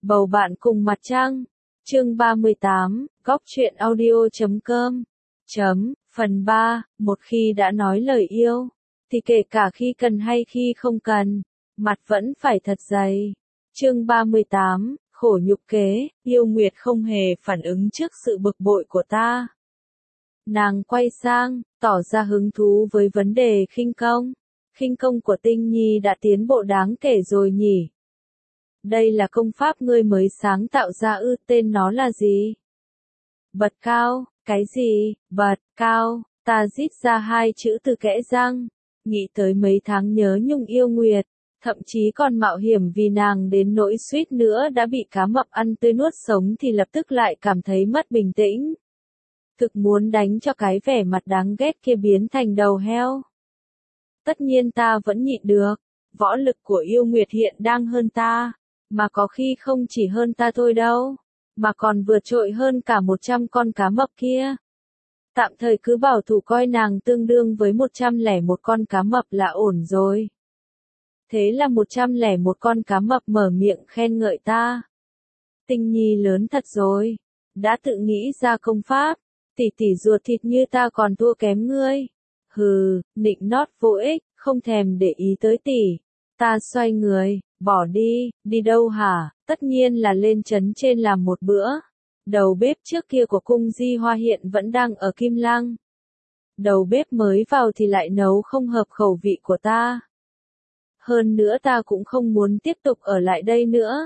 Bầu bạn cùng mặt trăng. Chương 38, góc truyện audio.com. Phần 3, một khi đã nói lời yêu, thì kể cả khi cần hay khi không cần, mặt vẫn phải thật dày. Chương 38, khổ nhục kế, Yêu Nguyệt không hề phản ứng trước sự bực bội của ta. Nàng quay sang, tỏ ra hứng thú với vấn đề khinh công. Khinh công của Tinh Nhi đã tiến bộ đáng kể rồi nhỉ? Đây là công pháp ngươi mới sáng tạo ra ư, tên nó là gì? Bật cao, cái gì, bật cao, ta rít ra hai chữ từ kẽ răng, nghĩ tới mấy tháng nhớ nhung Yêu Nguyệt, thậm chí còn mạo hiểm vì nàng đến nỗi suýt nữa đã bị cá mập ăn tươi nuốt sống thì lập tức lại cảm thấy mất bình tĩnh. Thực muốn đánh cho cái vẻ mặt đáng ghét kia biến thành đầu heo. Tất nhiên ta vẫn nhịn được, võ lực của Yêu Nguyệt hiện đang hơn ta. Mà có khi không chỉ hơn ta thôi đâu, mà còn vượt trội hơn cả 100 con cá mập kia. Tạm thời cứ bảo thủ coi nàng tương đương với 101 con cá mập là ổn rồi. Thế là 101 con cá mập mở miệng khen ngợi ta. Tinh Nhi lớn thật rồi, đã tự nghĩ ra công pháp, tỷ tỷ ruột thịt như ta còn thua kém ngươi. Hừ, nịnh nót vô ích, không thèm để ý tới tỷ. Ta xoay người, bỏ đi, đi đâu hả? Tất nhiên là lên trấn trên làm một bữa. Đầu bếp trước kia của cung Di Hoa hiện vẫn đang ở Kim Lăng. Đầu bếp mới vào thì lại nấu không hợp khẩu vị của ta. Hơn nữa ta cũng không muốn tiếp tục ở lại đây nữa.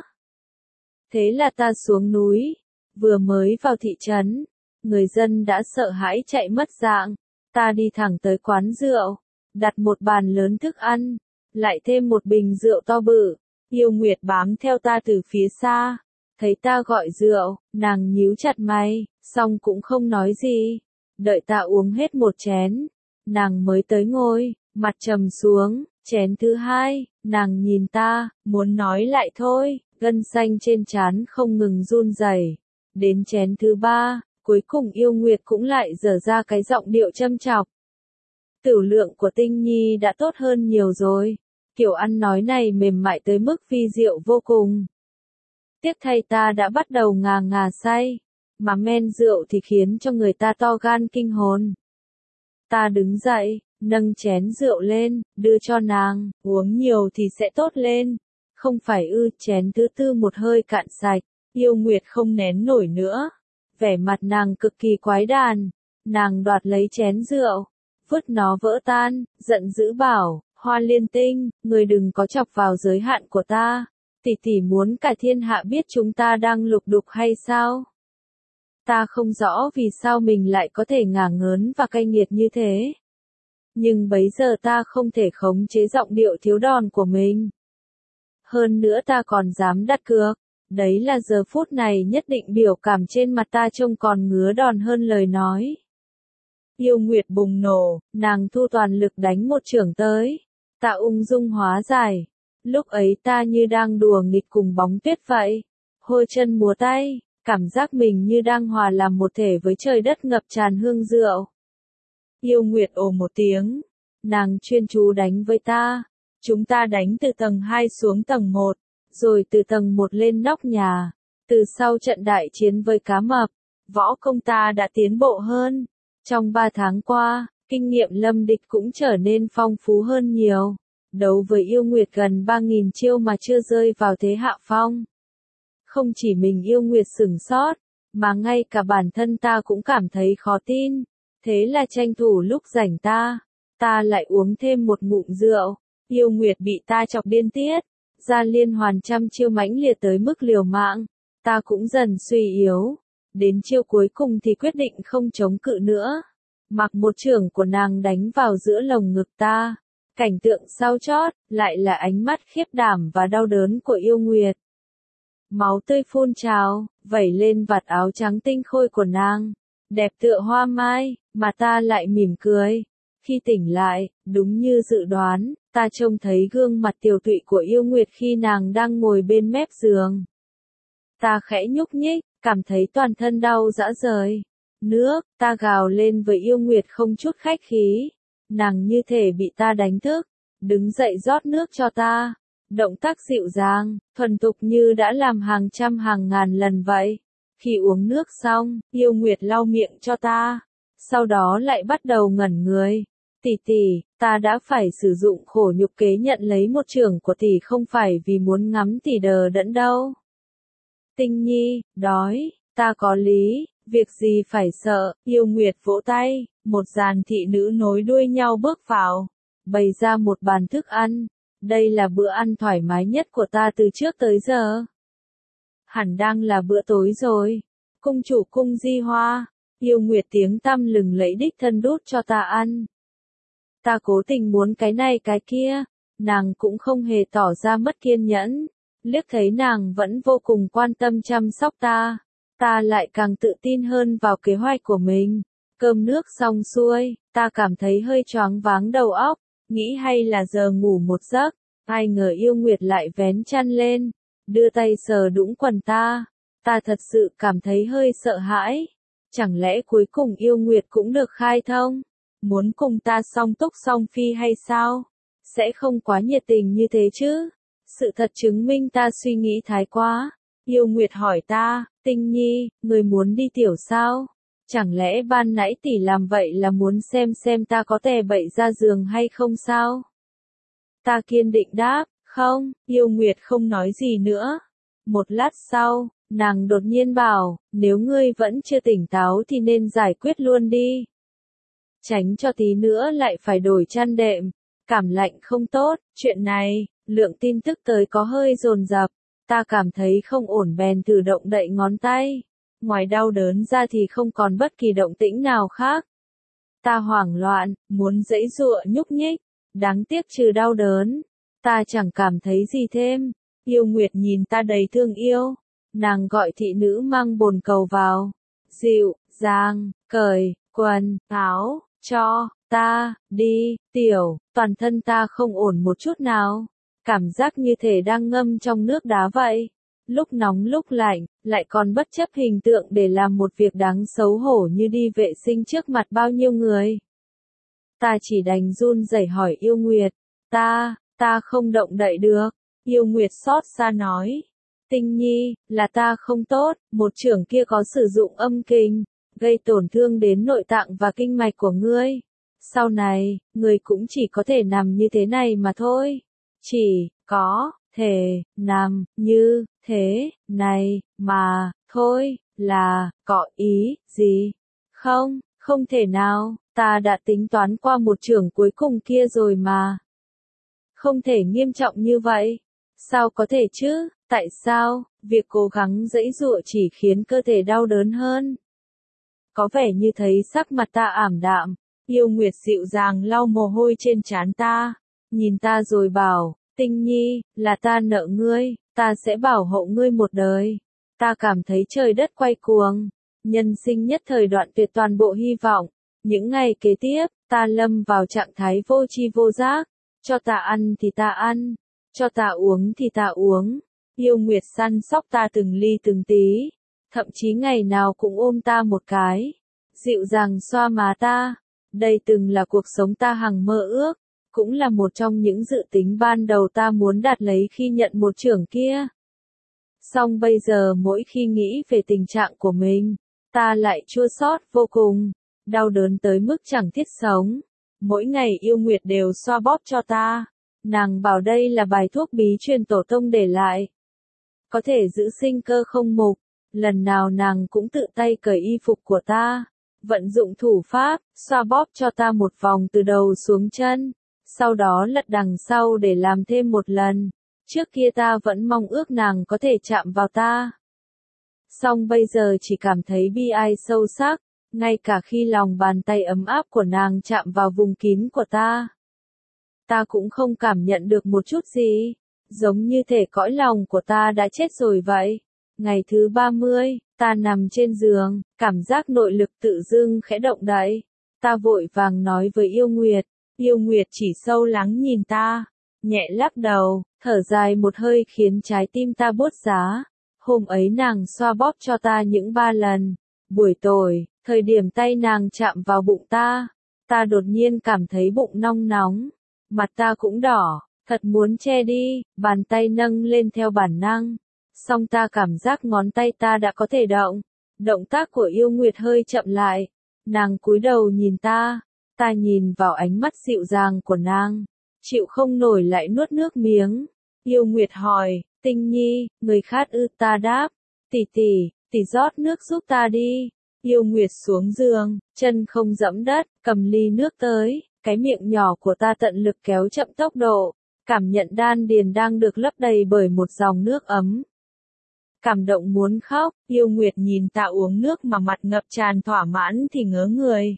Thế là ta xuống núi, vừa mới vào thị trấn, người dân đã sợ hãi chạy mất dạng. Ta đi thẳng tới quán rượu, đặt một bàn lớn thức ăn, lại thêm một bình rượu to bự. Yêu Nguyệt bám theo ta từ phía xa, thấy ta gọi rượu, nàng nhíu chặt mày, xong cũng không nói gì. Đợi ta uống hết một chén, nàng mới tới ngồi, mặt trầm xuống. Chén thứ hai, nàng nhìn ta, muốn nói lại thôi, gân xanh trên trán không ngừng run rẩy. Đến chén thứ ba, cuối cùng Yêu Nguyệt cũng lại dở ra cái giọng điệu châm chọc. Tửu lượng của Tinh Nhi đã tốt hơn nhiều rồi. Kiểu ăn nói này mềm mại tới mức vi diệu vô cùng. Tiếc thay ta đã bắt đầu ngà ngà say, mà men rượu thì khiến cho người ta to gan kinh hồn. Ta đứng dậy, nâng chén rượu lên, đưa cho nàng, uống nhiều thì sẽ tốt lên. Không phải ư, chén thứ tư một hơi cạn sạch, Yêu Nguyệt không nén nổi nữa. Vẻ mặt nàng cực kỳ quái đản, nàng đoạt lấy chén rượu, vứt nó vỡ tan, giận dữ bảo. Hoa Liên Tinh, người đừng có chọc vào giới hạn của ta. Tỷ tỷ muốn cả thiên hạ biết chúng ta đang lục đục hay sao? Ta không rõ vì sao mình lại có thể ngả ngớn và cay nghiệt như thế. Nhưng bấy giờ ta không thể khống chế giọng điệu thiếu đòn của mình. Hơn nữa ta còn dám đặt cược. Đấy là giờ phút này nhất định biểu cảm trên mặt ta trông còn ngứa đòn hơn lời nói. Yêu Nguyệt bùng nổ, nàng thu toàn lực đánh một chưởng tới. Ta ung dung hóa giải. Lúc ấy ta như đang đùa nghịch cùng bóng tuyết vậy. Hôi chân múa tay, cảm giác mình như đang hòa làm một thể với trời đất ngập tràn hương rượu. Yêu Nguyệt ồ một tiếng. Nàng chuyên chú đánh với ta. Chúng ta đánh từ tầng 2 xuống tầng 1, rồi từ tầng 1 lên nóc nhà. Từ sau trận đại chiến với cá mập, võ công ta đã tiến bộ hơn. Trong 3 tháng qua, kinh nghiệm lâm địch cũng trở nên phong phú hơn nhiều. Đấu với Yêu Nguyệt gần 3.000 chiêu mà chưa rơi vào thế hạ phong. Không chỉ mình Yêu Nguyệt sửng sốt, mà ngay cả bản thân ta cũng cảm thấy khó tin. Thế là tranh thủ lúc rảnh ta lại uống thêm một ngụm rượu. Yêu Nguyệt bị ta chọc điên tiết, ra liên hoàn trăm chiêu mãnh liệt tới mức liều mạng. Ta cũng dần suy yếu. Đến chiêu cuối cùng thì quyết định không chống cự nữa. Mặc một chưởng của nàng đánh vào giữa lồng ngực ta. Cảnh tượng sau chót, lại là ánh mắt khiếp đảm và đau đớn của Yêu Nguyệt. Máu tươi phun trào, vẩy lên vạt áo trắng tinh khôi của nàng. Đẹp tựa hoa mai, mà ta lại mỉm cười. Khi tỉnh lại, đúng như dự đoán, ta trông thấy gương mặt tiều tụy của Yêu Nguyệt khi nàng đang ngồi bên mép giường. Ta khẽ nhúc nhích, cảm thấy toàn thân đau rã rời. Nước, ta gào lên với Yêu Nguyệt không chút khách khí. Nàng như thể bị ta đánh thức, đứng dậy rót nước cho ta. Động tác dịu dàng, thuần thục như đã làm hàng trăm hàng ngàn lần vậy. Khi uống nước xong, Yêu Nguyệt lau miệng cho ta. Sau đó lại bắt đầu ngẩn người. Tỷ tỷ, ta đã phải sử dụng khổ nhục kế nhận lấy một chưởng của tỷ không phải vì muốn ngắm tỷ đờ đẫn đâu. Tinh Nhi, đói, ta có lý, việc gì phải sợ, Yêu Nguyệt vỗ tay, một dàn thị nữ nối đuôi nhau bước vào, bày ra một bàn thức ăn. Đây là bữa ăn thoải mái nhất của ta từ trước tới giờ. Hẳn đang là bữa tối rồi. Cung chủ cung Di Hoa, Yêu Nguyệt tiếng tăm lừng lẫy đích thân đút cho ta ăn. Ta cố tình muốn cái này cái kia, nàng cũng không hề tỏ ra mất kiên nhẫn. Liếc thấy nàng vẫn vô cùng quan tâm chăm sóc ta, ta lại càng tự tin hơn vào kế hoạch của mình. Cơm nước xong xuôi, ta cảm thấy hơi choáng váng đầu óc, nghĩ hay là giờ ngủ một giấc. Ai ngờ Yêu Nguyệt lại vén chăn lên, đưa tay sờ đũng quần ta. Ta thật sự cảm thấy hơi sợ hãi. Chẳng lẽ cuối cùng Yêu Nguyệt cũng được khai thông? Muốn cùng ta song túc song phi hay sao? Sẽ không quá nhiệt tình như thế chứ? Sự thật chứng minh ta suy nghĩ thái quá. Yêu Nguyệt hỏi ta, Tinh Nhi, người muốn đi tiểu sao? Chẳng lẽ ban nãy tỷ làm vậy là muốn xem ta có tè bậy ra giường hay không sao? Ta kiên định đáp, không, Yêu Nguyệt không nói gì nữa. Một lát sau, nàng đột nhiên bảo, nếu ngươi vẫn chưa tỉnh táo thì nên giải quyết luôn đi. Tránh cho tí nữa lại phải đổi chăn đệm. Cảm lạnh không tốt, chuyện này, lượng tin tức tới có hơi dồn dập. Ta cảm thấy không ổn bèn thử động đậy ngón tay. Ngoài đau đớn ra thì không còn bất kỳ động tĩnh nào khác. Ta hoảng loạn, muốn giãy giụa nhúc nhích. Đáng tiếc trừ đau đớn, ta chẳng cảm thấy gì thêm. Yêu Nguyệt nhìn ta đầy thương yêu. Nàng gọi thị nữ mang bồn cầu vào. Dịu, dàng, cởi, quần, áo, cho, ta, đi, tiểu, toàn thân ta không ổn một chút nào. Cảm giác như thể đang ngâm trong nước đá vậy. Lúc nóng lúc lạnh, lại còn bất chấp hình tượng để làm một việc đáng xấu hổ như đi vệ sinh trước mặt bao nhiêu người. Ta chỉ đành run rẩy hỏi Yêu Nguyệt, ta không động đậy được. Yêu Nguyệt xót xa nói, Tinh Nhi, là ta không tốt, một chưởng kia có sử dụng âm kình, gây tổn thương đến nội tạng và kinh mạch của ngươi. Sau này, ngươi cũng chỉ có thể nằm như thế này mà thôi. Chỉ có thể nằm như thế này mà thôi, là có ý gì? Không, không thể nào, ta đã tính toán qua một chưởng cuối cùng kia rồi mà. Không thể nghiêm trọng như vậy. Sao có thể chứ? Tại sao? Việc cố gắng giãy giụa chỉ khiến cơ thể đau đớn hơn. Có vẻ như thấy sắc mặt ta ảm đạm. Yêu Nguyệt dịu dàng lau mồ hôi trên trán ta. Nhìn ta rồi bảo, Tinh Nhi, là ta nợ ngươi, ta sẽ bảo hộ ngươi một đời. Ta cảm thấy trời đất quay cuồng. Nhân sinh nhất thời đoạn tuyệt toàn bộ hy vọng. Những ngày kế tiếp, ta lâm vào trạng thái vô tri vô giác. Cho ta ăn thì ta ăn. Cho ta uống thì ta uống. Yêu Nguyệt săn sóc ta từng ly từng tí. Thậm chí ngày nào cũng ôm ta một cái. Dịu dàng xoa má ta. Đây từng là cuộc sống ta hằng mơ ước. Cũng là một trong những dự tính ban đầu ta muốn đạt lấy khi nhận một chưởng kia. Song bây giờ mỗi khi nghĩ về tình trạng của mình, ta lại chua xót vô cùng. Đau đớn tới mức chẳng thiết sống. Mỗi ngày Yêu Nguyệt đều xoa bóp cho ta. Nàng bảo đây là bài thuốc bí truyền tổ tông để lại. Có thể giữ sinh cơ không mục. Lần nào nàng cũng tự tay cởi y phục của ta. Vận dụng thủ pháp, xoa bóp cho ta một vòng từ đầu xuống chân. Sau đó lật đằng sau để làm thêm một lần. Trước kia ta vẫn mong ước nàng có thể chạm vào ta. Song bây giờ chỉ cảm thấy bi ai sâu sắc. Ngay cả khi lòng bàn tay ấm áp của nàng chạm vào vùng kín của ta. Ta cũng không cảm nhận được một chút gì. Giống như thể cõi lòng của ta đã chết rồi vậy. Ngày thứ 30, ta nằm trên giường, cảm giác nội lực tự dưng khẽ động đậy. Ta vội vàng nói với Yêu Nguyệt. Yêu Nguyệt chỉ sâu lắng nhìn ta, nhẹ lắc đầu, thở dài một hơi khiến trái tim ta buốt giá. Hôm ấy nàng xoa bóp cho ta những 3 lần. Buổi tối, thời điểm tay nàng chạm vào bụng ta đột nhiên cảm thấy bụng nóng nóng. Mặt ta cũng đỏ, Thật muốn che đi, bàn tay nâng lên theo bản năng. Song ta cảm giác ngón tay ta đã có thể động. Động tác của Yêu Nguyệt hơi chậm lại. Nàng cúi đầu nhìn ta. Ta nhìn vào ánh mắt dịu dàng của nàng. Chịu không nổi lại nuốt nước miếng. Yêu Nguyệt hỏi, Tinh Nhi, người khát ư? Ta đáp, tỷ tỷ rót nước giúp ta đi. Yêu Nguyệt xuống giường, chân không dẫm đất, cầm ly nước tới. Cái miệng nhỏ của ta tận lực kéo chậm tốc độ. Cảm nhận đan điền đang được lấp đầy bởi một dòng nước ấm. Cảm động muốn khóc, Yêu Nguyệt nhìn ta uống nước mà mặt ngập tràn thỏa mãn thì ngớ người.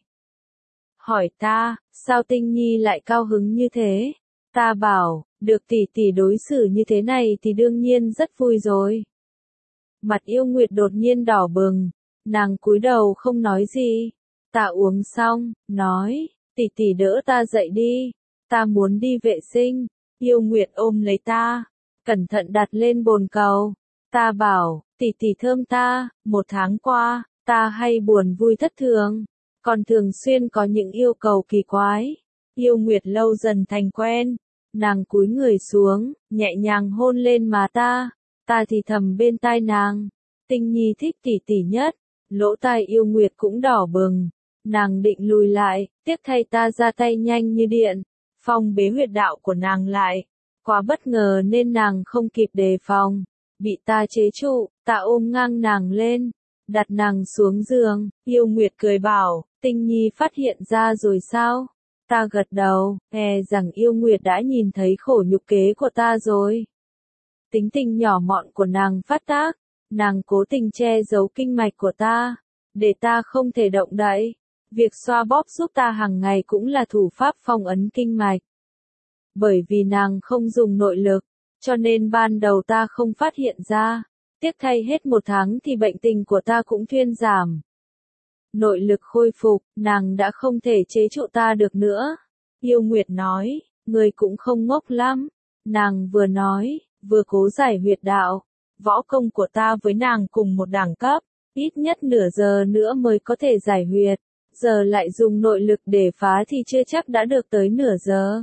Hỏi ta, sao Tinh Nhi lại cao hứng như thế? Ta bảo, được tỷ tỷ đối xử như thế này thì đương nhiên rất vui rồi. Mặt Yêu Nguyệt đột nhiên đỏ bừng, nàng cúi đầu không nói gì. Ta uống xong, nói, tỷ tỷ đỡ ta dậy đi, ta muốn đi vệ sinh. Yêu Nguyệt ôm lấy ta, cẩn thận đặt lên bồn cầu. Ta bảo, tỷ tỷ thơm ta, 1 tháng qua, ta hay buồn vui thất thường, còn thường xuyên có những yêu cầu kỳ quái. Yêu Nguyệt lâu dần thành quen, nàng cúi người xuống, nhẹ nhàng hôn lên má ta thì thầm bên tai nàng, Tinh Nhi thích tỷ tỷ nhất. Lỗ tai Yêu Nguyệt cũng đỏ bừng, nàng định lùi lại, tiếc thay ta ra tay nhanh như điện, phong bế huyệt đạo của nàng lại. Quá bất ngờ nên nàng không kịp đề phòng, bị ta chế trụ. Ta ôm ngang nàng lên, đặt nàng xuống giường. Yêu Nguyệt cười bảo, Tinh Nhi phát hiện ra rồi sao? Ta gật đầu, rằng Yêu Nguyệt đã nhìn thấy khổ nhục kế của ta rồi. Tính tình nhỏ mọn của nàng phát tác, nàng cố tình che giấu kinh mạch của ta, để ta không thể động đậy. Việc xoa bóp giúp ta hàng ngày cũng là thủ pháp phong ấn kinh mạch. Bởi vì nàng không dùng nội lực, cho nên ban đầu ta không phát hiện ra. Tiếc thay hết 1 tháng thì bệnh tình của ta cũng thuyên giảm. Nội lực khôi phục, nàng đã không thể chế trụ ta được nữa. Yêu Nguyệt nói, người cũng không ngốc lắm. Nàng vừa nói, vừa cố giải huyệt đạo. Võ công của ta với nàng cùng một đẳng cấp, ít nhất nửa giờ nữa mới có thể giải huyệt. Giờ lại dùng nội lực để phá thì chưa chắc đã được tới nửa giờ.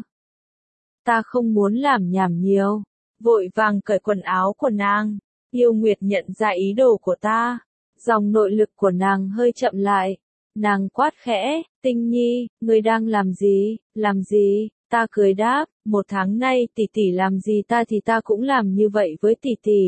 Ta không muốn làm nhảm nhiều, vội vàng cởi quần áo của nàng. Yêu Nguyệt nhận ra ý đồ của ta, dòng nội lực của nàng hơi chậm lại. Nàng quát khẽ, Tinh Nhi, ngươi đang làm gì? Làm gì? Ta cười đáp, 1 tháng nay tỷ tỷ làm gì ta thì ta cũng làm như vậy với tỷ tỷ.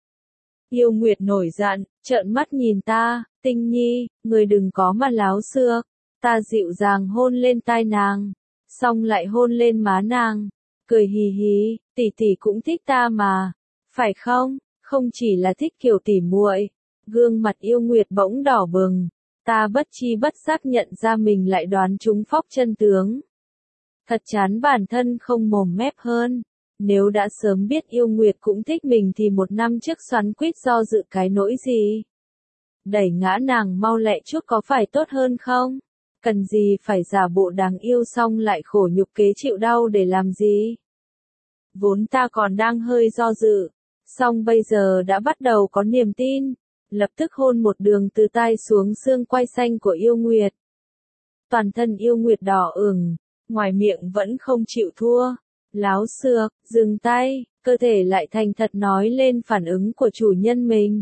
Yêu Nguyệt nổi giận, trợn mắt nhìn ta, Tinh Nhi, ngươi đừng có mà láo xược. Ta dịu dàng hôn lên tai nàng, xong lại hôn lên má nàng, cười hì hì, tỷ tỷ cũng thích ta mà, phải không? Không chỉ là thích kiểu tỉ muội. Gương mặt Yêu Nguyệt bỗng đỏ bừng, ta bất chi bất giác nhận ra mình lại đoán trúng phóc chân tướng. Thật chán bản thân không mồm mép hơn. Nếu đã sớm biết Yêu Nguyệt cũng thích mình thì 1 năm trước xoắn quýt do dự cái nỗi gì. Đẩy ngã nàng mau lẹ chút có phải tốt hơn không? Cần gì phải giả bộ đáng yêu xong lại khổ nhục kế chịu đau để làm gì? Vốn ta còn đang hơi do dự, song bây giờ đã bắt đầu có niềm tin. Lập tức hôn một đường từ tai xuống xương quai xanh của Yêu Nguyệt. Toàn thân Yêu Nguyệt đỏ ửng, ngoài miệng vẫn không chịu thua. Láo xược, dừng tay, cơ thể lại thành thật nói lên phản ứng của chủ nhân mình.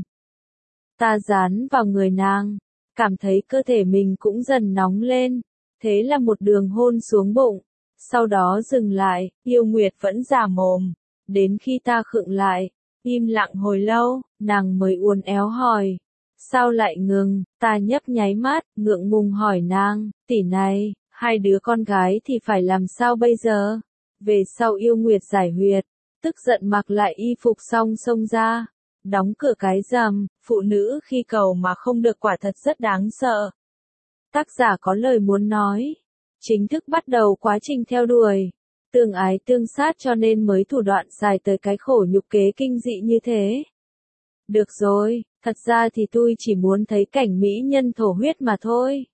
Ta dán vào người nàng, cảm thấy cơ thể mình cũng dần nóng lên. Thế là một đường hôn xuống bụng. Sau đó dừng lại, Yêu Nguyệt vẫn giả mồm. Đến khi ta khựng lại, im lặng hồi lâu, nàng mới uốn éo hỏi. Sao lại ngừng? Ta nhấp nháy mắt, ngượng ngùng hỏi nàng, tỷ này, 2 đứa con gái thì phải làm sao bây giờ? Về sau Yêu Nguyệt giải huyệt, tức giận mặc lại y phục xong xông ra, đóng cửa cái rầm. Phụ nữ khi cầu mà không được quả thật rất đáng sợ. Tác giả có lời muốn nói, chính thức bắt đầu quá trình theo đuổi, tương ái tương sát cho nên mới thủ đoạn xài tới cái khổ nhục kế kinh dị như thế. Được rồi, thật ra thì tôi chỉ muốn thấy cảnh mỹ nhân thổ huyết mà thôi.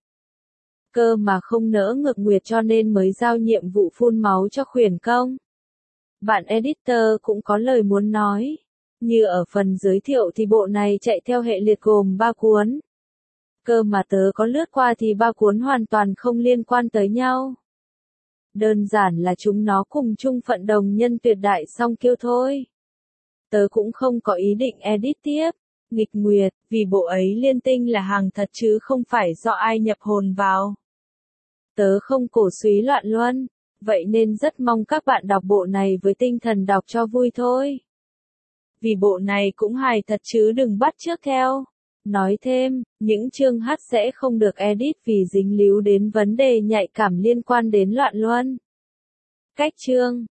Cơ mà không nỡ ngược nguyệt cho nên mới giao nhiệm vụ phun máu cho khuyển công. Bạn editor cũng có lời muốn nói. Như ở phần giới thiệu thì bộ này chạy theo hệ liệt gồm 3 cuốn. Cơ mà tớ có lướt qua thì 3 cuốn hoàn toàn không liên quan tới nhau. Đơn giản là chúng nó cùng chung phận đồng nhân tuyệt đại song kiêu thôi. Tớ cũng không có ý định edit tiếp. Nghịch Nguyệt, vì bộ ấy liên tinh là hàng thật chứ không phải do ai nhập hồn vào. Tớ không cổ súy loạn luân, vậy nên rất mong các bạn đọc bộ này với tinh thần đọc cho vui thôi. Vì bộ này cũng hài thật chứ đừng bắt chước theo. Nói thêm, những chương hát sẽ không được edit vì dính líu đến vấn đề nhạy cảm liên quan đến loạn luân. Cách chương